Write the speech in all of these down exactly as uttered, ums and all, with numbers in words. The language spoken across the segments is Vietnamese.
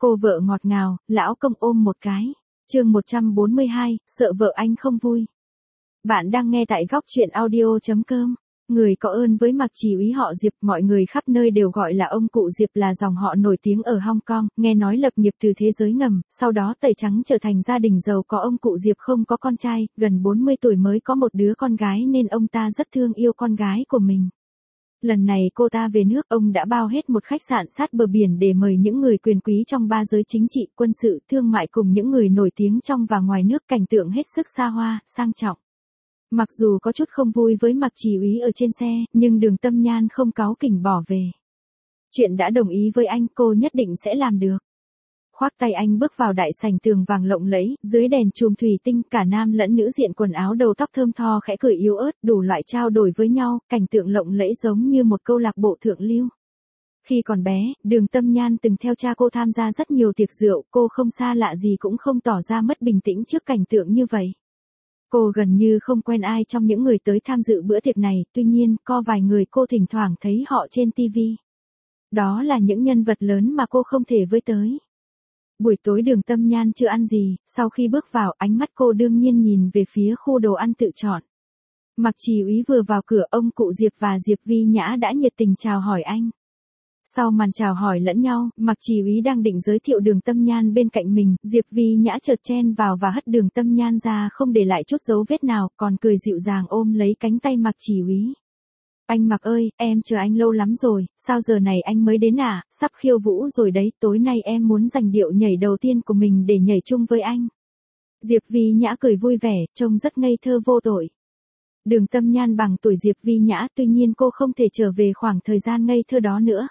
Cô vợ ngọt ngào, lão công ôm một cái. Chương một trăm bốn mươi hai, sợ vợ anh không vui. Bạn đang nghe tại góc truyện audio chấm com. Người có ơn với Mạc Chỉ Úy họ Diệp, mọi người khắp nơi đều gọi là ông cụ Diệp, là dòng họ nổi tiếng ở Hong Kong, nghe nói lập nghiệp từ thế giới ngầm, sau đó tẩy trắng trở thành gia đình giàu có. Ông cụ Diệp không có con trai, gần bốn mươi tuổi mới có một đứa con gái nên ông ta rất thương yêu con gái của mình. Lần này cô ta về nước, ông đã bao hết một khách sạn sát bờ biển để mời những người quyền quý trong ba giới chính trị, quân sự, thương mại cùng những người nổi tiếng trong và ngoài nước, cảnh tượng hết sức xa hoa, sang trọng. Mặc dù có chút không vui với Mạc Chỉ Úy ở trên xe, nhưng Đường Tâm Nhan không cáu kỉnh bỏ về. Chuyện đã đồng ý với anh, cô nhất định sẽ làm được. Khoác tay anh bước vào đại sảnh tường vàng lộng lẫy, dưới đèn chùm thủy tinh, cả nam lẫn nữ diện quần áo đầu tóc thơm tho khẽ cười yếu ớt, đủ loại trao đổi với nhau, cảnh tượng lộng lẫy giống như một câu lạc bộ thượng lưu. Khi còn bé, Đường Tâm Nhan từng theo cha cô tham gia rất nhiều tiệc rượu, cô không xa lạ gì cũng không tỏ ra mất bình tĩnh trước cảnh tượng như vậy. Cô gần như không quen ai trong những người tới tham dự bữa tiệc này, tuy nhiên, có vài người cô thỉnh thoảng thấy họ trên ti vi. Đó là những nhân vật lớn mà cô không thể với tới. Buổi tối Đường Tâm Nhan chưa ăn gì, sau khi bước vào, ánh mắt cô đương nhiên nhìn về phía khu đồ ăn tự chọn. Mạc Chỉ Úy vừa vào cửa, ông cụ Diệp và Diệp Vi Nhã đã nhiệt tình chào hỏi anh. Sau màn chào hỏi lẫn nhau, Mạc Chỉ Úy đang định giới thiệu Đường Tâm Nhan bên cạnh mình, Diệp Vi Nhã chợt chen vào và hất Đường Tâm Nhan ra không để lại chút dấu vết nào, còn cười dịu dàng ôm lấy cánh tay Mạc Chỉ Úy. Anh Mạc ơi, em chờ anh lâu lắm rồi, sao giờ này anh mới đến à, sắp khiêu vũ rồi đấy, tối nay em muốn giành điệu nhảy đầu tiên của mình để nhảy chung với anh. Diệp Vi Nhã cười vui vẻ, trông rất ngây thơ vô tội. Đường Tâm Nhan bằng tuổi Diệp Vi Nhã, tuy nhiên cô không thể trở về khoảng thời gian ngây thơ đó nữa.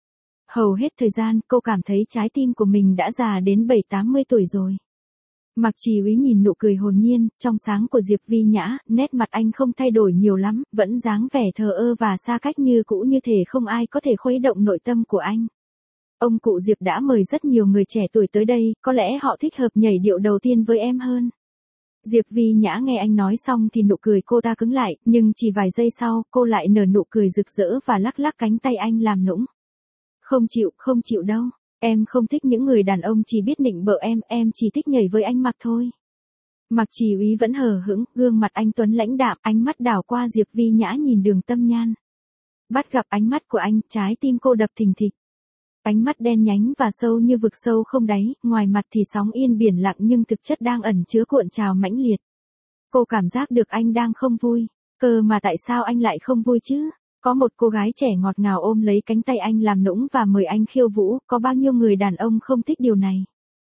Hầu hết thời gian, cô cảm thấy trái tim của mình đã già đến bảy tám mươi tuổi rồi. Mạc Chỉ Úy nhìn nụ cười hồn nhiên, trong sáng của Diệp Vi Nhã, nét mặt anh không thay đổi nhiều lắm, vẫn dáng vẻ thờ ơ và xa cách như cũ, như thể không ai có thể khuấy động nội tâm của anh. Ông cụ Diệp đã mời rất nhiều người trẻ tuổi tới đây, có lẽ họ thích hợp nhảy điệu đầu tiên với em hơn. Diệp Vi Nhã nghe anh nói xong thì nụ cười cô ta cứng lại, nhưng chỉ vài giây sau, cô lại nở nụ cười rực rỡ và lắc lắc cánh tay anh làm nũng. Không chịu, không chịu đâu. Em không thích những người đàn ông chỉ biết nịnh bợ em, em chỉ thích nhảy với anh Mạc thôi. Mạc Chỉ Úy vẫn hờ hững, gương mặt anh tuấn lãnh đạm, ánh mắt đảo qua Diệp Vi Nhã nhìn Đường Tâm Nhan. Bắt gặp ánh mắt của anh, trái tim cô đập thình thịch. Ánh mắt đen nhánh và sâu như vực sâu không đáy, ngoài mặt thì sóng yên biển lặng nhưng thực chất đang ẩn chứa cuộn trào mãnh liệt. Cô cảm giác được anh đang không vui, cơ mà tại sao anh lại không vui chứ? Có một cô gái trẻ ngọt ngào ôm lấy cánh tay anh làm nũng và mời anh khiêu vũ, có bao nhiêu người đàn ông không thích điều này.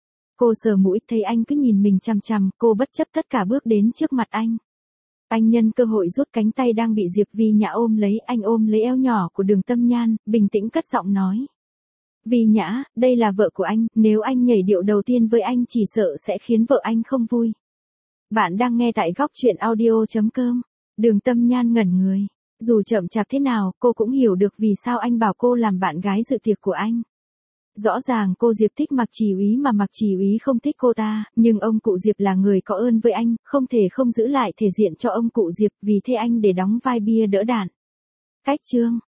Cô sờ mũi, thấy anh cứ nhìn mình chằm chằm, cô bất chấp tất cả bước đến trước mặt anh. Anh nhân cơ hội rút cánh tay đang bị Diệp Vi Nhã ôm lấy, anh ôm lấy eo nhỏ của Đường Tâm Nhan, bình tĩnh cất giọng nói. Vi Nhã, đây là vợ của anh, nếu anh nhảy điệu đầu tiên với anh chỉ sợ sẽ khiến vợ anh không vui. Bạn đang nghe tại góc truyện audio chấm com. Đường Tâm Nhan ngẩn người. Dù chậm chạp thế nào, cô cũng hiểu được vì sao anh bảo cô làm bạn gái dự tiệc của anh. Rõ ràng cô Diệp thích Mạc Chỉ Úy mà Mạc Chỉ Úy không thích cô ta, nhưng ông cụ Diệp là người có ơn với anh, không thể không giữ lại thể diện cho ông cụ Diệp, vì thế anh để đóng vai bia đỡ đạn. Cách chương